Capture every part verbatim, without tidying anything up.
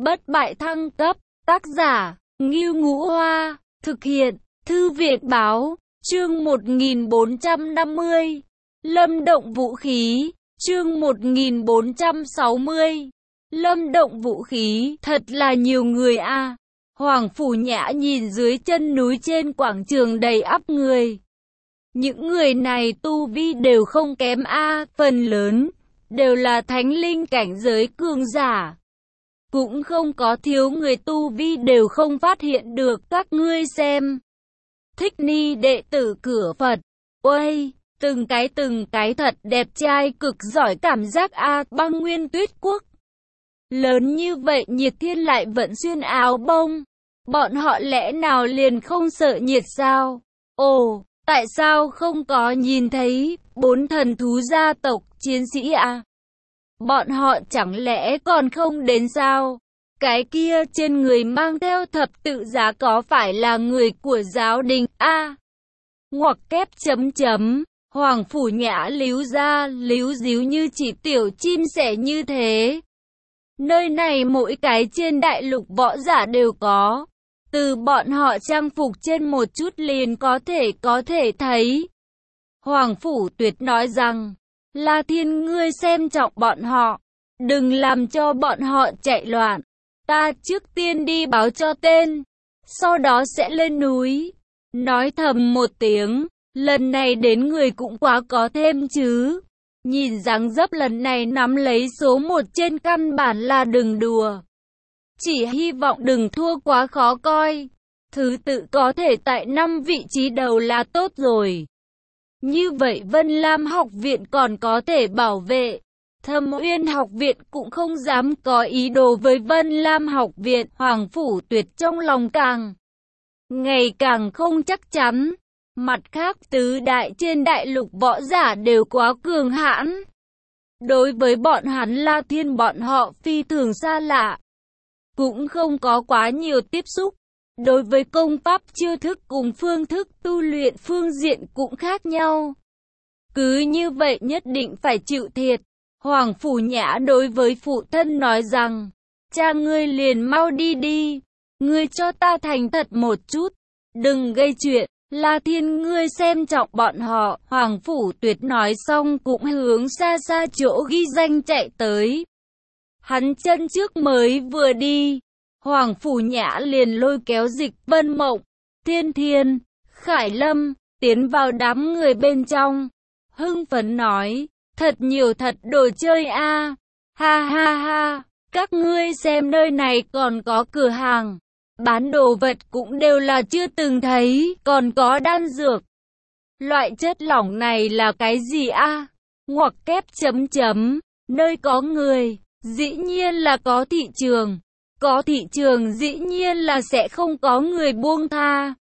bất bại thăng cấp, tác giả, Ngưu Ngũ Hoa, thực hiện, Thư viện Báo, chương một nghìn bốn trăm năm mươi, Lâm động vũ khí, chương một nghìn bốn trăm sáu mươi, Lâm động vũ khí, thật là nhiều người a. À. Hoàng Phủ Nhã nhìn dưới chân núi trên quảng trường đầy ắp người. Những người này tu vi đều không kém a, à, phần lớn đều là thánh linh cảnh giới cường giả. Cũng không có thiếu người tu vi đều không phát hiện được. Các ngươi xem, Thích Ni đệ tử cửa Phật, uầy, từng cái từng cái thật đẹp trai, cực giỏi cảm giác a. À, Băng Nguyên Tuyết Quốc lớn như vậy, nhiệt thiên lại vẫn xuyên áo bông, bọn họ lẽ nào liền không sợ nhiệt sao? Ồ, tại sao không có nhìn thấy bốn thần thú gia tộc chiến sĩ à? Bọn họ chẳng lẽ còn không đến sao? Cái kia trên người mang theo thập tự giá có phải là người của giáo đình a? À, ngoặc kép chấm chấm, Hoàng Phủ Nhã líu ra líu díu như chỉ tiểu chim sẻ như thế. Nơi này mỗi cái trên đại lục võ giả đều có, từ bọn họ trang phục trên một chút liền có thể có thể thấy. Hoàng Phủ Tuyệt nói rằng, La Thiên ngươi xem trọng bọn họ, đừng làm cho bọn họ chạy loạn. Ta trước tiên đi báo cho tên, sau đó sẽ lên núi. Nói thầm một tiếng, lần này đến người cũng quá có thêm chứ. Nhìn dáng dấp lần này nắm lấy số một trên căn bản là đừng đùa. Chỉ hy vọng đừng thua quá khó coi. Thứ tự có thể tại năm vị trí đầu là tốt rồi. Như vậy Vân Lam học viện còn có thể bảo vệ. Thâm Uyên học viện cũng không dám có ý đồ với Vân Lam học viện. Hoàng Phủ Tuyệt trong lòng càng ngày càng không chắc chắn. Mặt khác tứ đại trên đại lục võ giả đều quá cường hãn. Đối với bọn hắn La Thiên bọn họ phi thường xa lạ, cũng không có quá nhiều tiếp xúc. Đối với công pháp chiêu thức cùng phương thức tu luyện phương diện cũng khác nhau. Cứ như vậy nhất định phải chịu thiệt. Hoàng Phủ Nhã đối với phụ thân nói rằng, cha ngươi liền mau đi đi, ngươi cho ta thành thật một chút, đừng gây chuyện. La Thiên ngươi xem trọng bọn họ. Hoàng Phủ Tuyệt nói xong cũng hướng xa xa chỗ ghi danh chạy tới. Hắn chân trước mới vừa đi, Hoàng Phủ Nhã liền lôi kéo Dịch Vân Mộng, Thiên Thiên, Khải Lâm tiến vào đám người bên trong. Hưng phấn nói, thật nhiều thật đồ chơi a, à. Ha ha ha, các ngươi xem nơi này còn có cửa hàng bán đồ vật cũng đều là chưa từng thấy, còn có đan dược. Loại chất lỏng này là cái gì a? À? Ngoặc kép chấm chấm, nơi có người, dĩ nhiên là có thị trường. Có thị trường dĩ nhiên là sẽ không có người buông tha.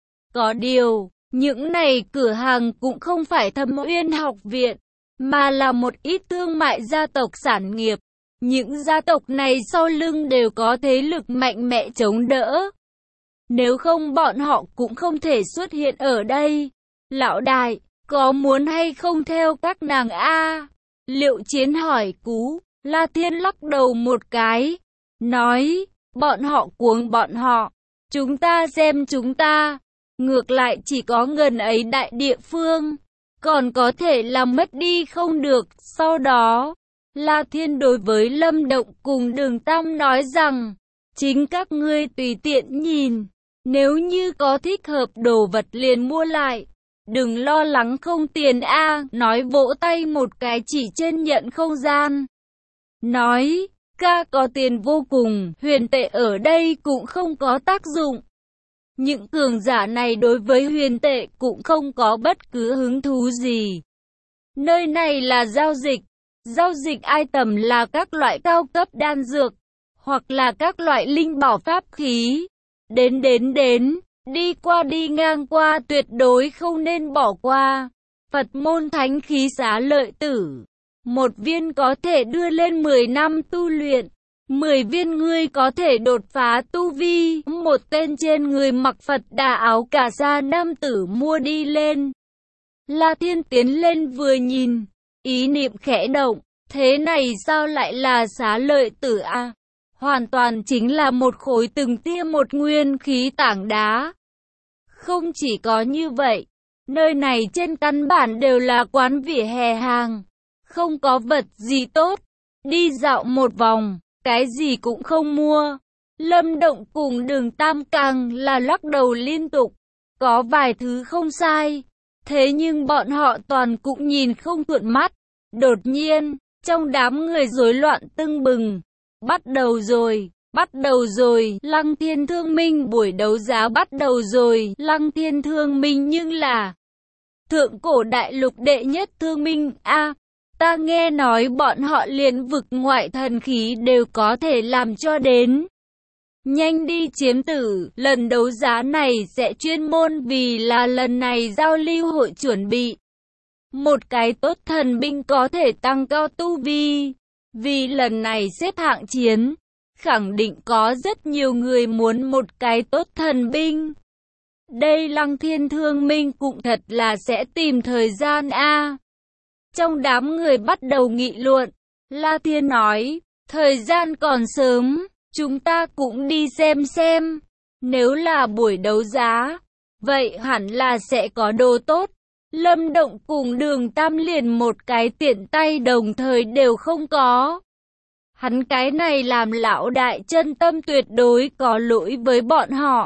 Có điều, những này cửa hàng cũng không phải Thâm Uyên học viện, mà là một ít thương mại gia tộc sản nghiệp. Những gia tộc này sau lưng đều có thế lực mạnh mẽ chống đỡ. Nếu không bọn họ cũng không thể xuất hiện ở đây. Lão đại, có muốn hay không theo các nàng a? À? Liệu Chiến hỏi Cú. La Thiên lắc đầu một cái, nói, bọn họ cuồng bọn họ, chúng ta xem chúng ta, ngược lại chỉ có ngần ấy đại địa phương, còn có thể làm mất đi không được. Sau đó, La Thiên đối với Lâm Động cùng Đường Tam nói rằng, chính các ngươi tùy tiện nhìn, nếu như có thích hợp đồ vật liền mua lại, đừng lo lắng không tiền a. À, nói vỗ tay một cái chỉ trên nhận không gian, nói, ca có tiền vô cùng, huyền tệ ở đây cũng không có tác dụng. Những cường giả này đối với huyền tệ cũng không có bất cứ hứng thú gì. Nơi này là giao dịch. Giao dịch item là các loại cao cấp đan dược, hoặc là các loại linh bảo pháp khí. Đến đến đến, đi qua đi ngang qua tuyệt đối không nên bỏ qua. Phật môn thánh khí xá lợi tử. Một viên có thể đưa lên mười năm tu luyện. mười viên ngươi có thể đột phá tu vi. Một tên trên người mặc Phật đà áo cà sa nam tử mua đi lên. La Thiên tiến lên vừa nhìn, ý niệm khẽ động, thế này sao lại là xá lợi tử a? À? hoàn toàn chính là một khối từng tia một nguyên khí tảng đá. Không chỉ có như vậy, nơi này trên căn bản đều là quán vỉa hè hàng, không có vật gì tốt. Đi dạo một vòng, cái gì cũng không mua. Lâm Động cùng Đường Tam càng là lắc đầu liên tục. Có vài thứ không sai, thế nhưng bọn họ toàn cũng nhìn không thuận mắt. Đột nhiên, trong đám người rối loạn tưng bừng. Bắt đầu rồi, bắt đầu rồi, Lăng Thiên Thương Minh buổi đấu giá bắt đầu rồi. Lăng Thiên Thương Minh nhưng là thượng cổ đại lục đệ nhất thương minh a. Ta nghe nói bọn họ liền vực ngoại thần khí đều có thể làm cho đến. Nhanh đi chiếm tử, lần đấu giá này sẽ chuyên môn vì là lần này giao lưu hội chuẩn bị. Một cái tốt thần binh có thể tăng cao tu vi. Vì lần này xếp hạng chiến, khẳng định có rất nhiều người muốn một cái tốt thần binh. Đây Lăng Thiên Thương Minh cũng thật là sẽ tìm thời gian a. Trong đám người bắt đầu nghị luận, La Thiên nói, thời gian còn sớm, chúng ta cũng đi xem xem. Nếu là buổi đấu giá, vậy hẳn là sẽ có đồ tốt. Lâm Động cùng Đường Tam liền một cái tiện tay đồng thời đều không có. Hắn cái này làm lão đại chân tâm tuyệt đối có lỗi với bọn họ.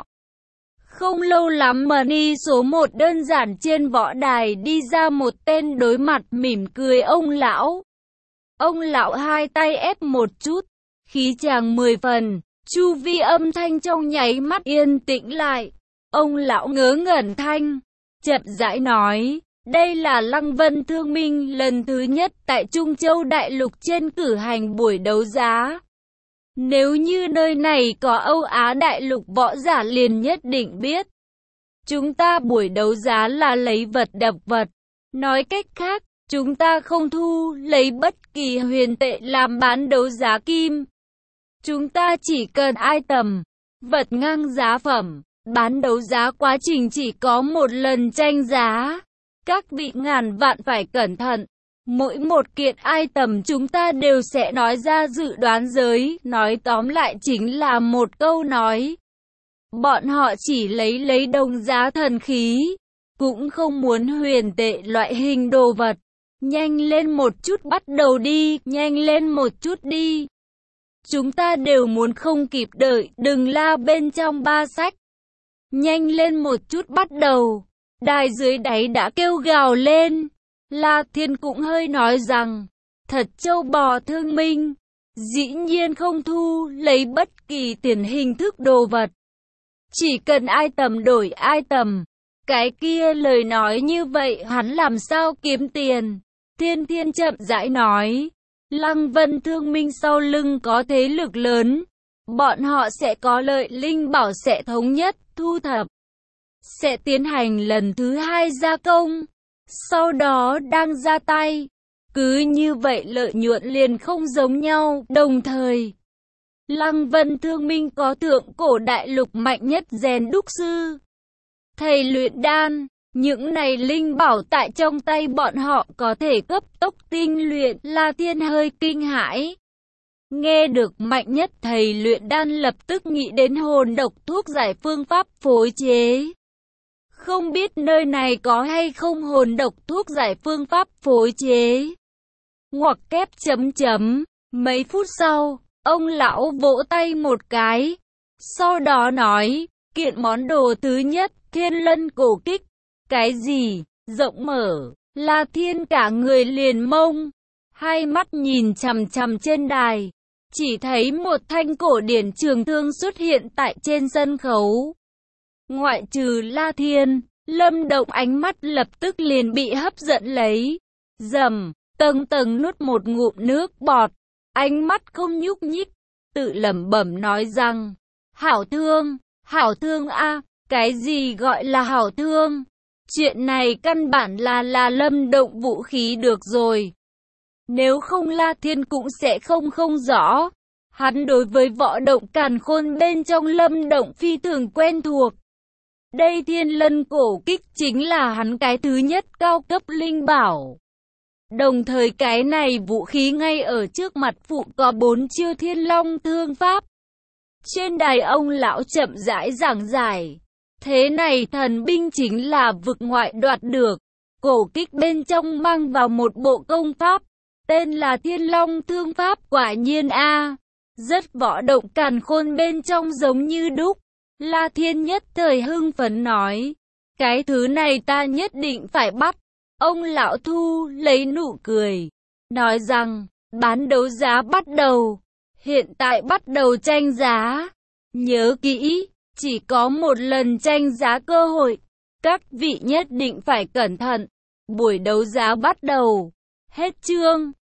Không lâu lắm mà ni số một đơn giản trên võ đài đi ra một tên đối mặt mỉm cười ông lão. Ông lão hai tay ép một chút, khí chàng mười phần, chu vi âm thanh trong nháy mắt yên tĩnh lại. Ông lão ngớ ngẩn thanh, chậm rãi nói, đây là Lăng Vân Thương Minh lần thứ nhất tại Trung Châu Đại Lục trên cử hành buổi đấu giá. Nếu như nơi này có Âu Á Đại Lục võ giả liền nhất định biết. Chúng ta buổi đấu giá là lấy vật đập vật. Nói cách khác, chúng ta không thu lấy bất kỳ huyền tệ làm bán đấu giá kim. Chúng ta chỉ cần item, vật ngang giá phẩm. Bán đấu giá quá trình chỉ có một lần tranh giá. Các vị ngàn vạn phải cẩn thận. Mỗi một kiện item chúng ta đều sẽ nói ra dự đoán giới. Nói tóm lại chính là một câu nói. Bọn họ chỉ lấy lấy đồng giá thần khí. Cũng không muốn huyền tệ loại hình đồ vật. Nhanh lên một chút bắt đầu đi. Nhanh lên một chút đi. Chúng ta đều muốn không kịp đợi. Đừng la bên trong ba sách. Nhanh lên một chút bắt đầu. Đài dưới đáy đã kêu gào lên. La Thiên cũng hơi nói rằng, thật châu bò Thương Minh, dĩ nhiên không thu lấy bất kỳ tiền hình thức đồ vật. Chỉ cần item đổi item, cái kia lời nói như vậy hắn làm sao kiếm tiền. Thiên Thiên chậm rãi nói, Lăng Vân Thương Minh sau lưng có thế lực lớn, bọn họ sẽ có lợi linh bảo sẽ thống nhất thu thập, sẽ tiến hành lần thứ hai gia công. Sau đó đang ra tay. Cứ như vậy lợi nhuận liền không giống nhau. Đồng thời, Lăng Vân Thương Minh có thượng cổ đại lục mạnh nhất rèn đúc sư, thầy luyện đan. Những này linh bảo tại trong tay bọn họ có thể cấp tốc tinh luyện. La Thiên hơi kinh hãi. Nghe được mạnh nhất thầy luyện đan lập tức nghĩ đến hồn độc thuốc giải phương pháp phối chế. Không biết nơi này có hay không hồn độc thuốc giải phương pháp phối chế. Ngoặc kép chấm chấm. Mấy phút sau, ông lão vỗ tay một cái. Sau đó nói, kiện món đồ thứ nhất, Thiên Lân cổ kích. Cái gì? Rộng mở. La Thiên cả người liền mông. Hai mắt nhìn chằm chằm trên đài. Chỉ thấy một thanh cổ điển trường thương xuất hiện tại trên sân khấu. Ngoại trừ La Thiên, Lâm Động ánh mắt lập tức liền bị hấp dẫn lấy. Rầm, tầng tầng nuốt một ngụm nước bọt, ánh mắt không nhúc nhích, tự lẩm bẩm nói rằng, hảo thương, hảo thương a, cái gì gọi là hảo thương? Chuyện này căn bản là là Lâm Động vũ khí được rồi. Nếu không La Thiên cũng sẽ không không rõ. Hắn đối với võ động càn khôn bên trong Lâm Động phi thường quen thuộc. Đây Thiên Lân cổ kích chính là hắn cái thứ nhất cao cấp linh bảo. Đồng thời cái này vũ khí ngay ở trước mặt phụ có bốn chiêu Thiên Long thương pháp. Trên đài ông lão chậm rãi giảng giải. Thế này thần binh chính là vực ngoại đoạt được. Cổ kích bên trong mang vào một bộ công pháp. Tên là Thiên Long Thương Pháp, quả nhiên a rất võ động càn khôn, bên trong giống như đúc. La Thiên nhất thời hưng phấn nói. Cái thứ này ta nhất định phải bắt. Ông lão thu lấy nụ cười. Nói rằng, bán đấu giá bắt đầu. Hiện tại bắt đầu tranh giá. Nhớ kỹ, chỉ có một lần tranh giá cơ hội. Các vị nhất định phải cẩn thận. Buổi đấu giá bắt đầu. Hết chương.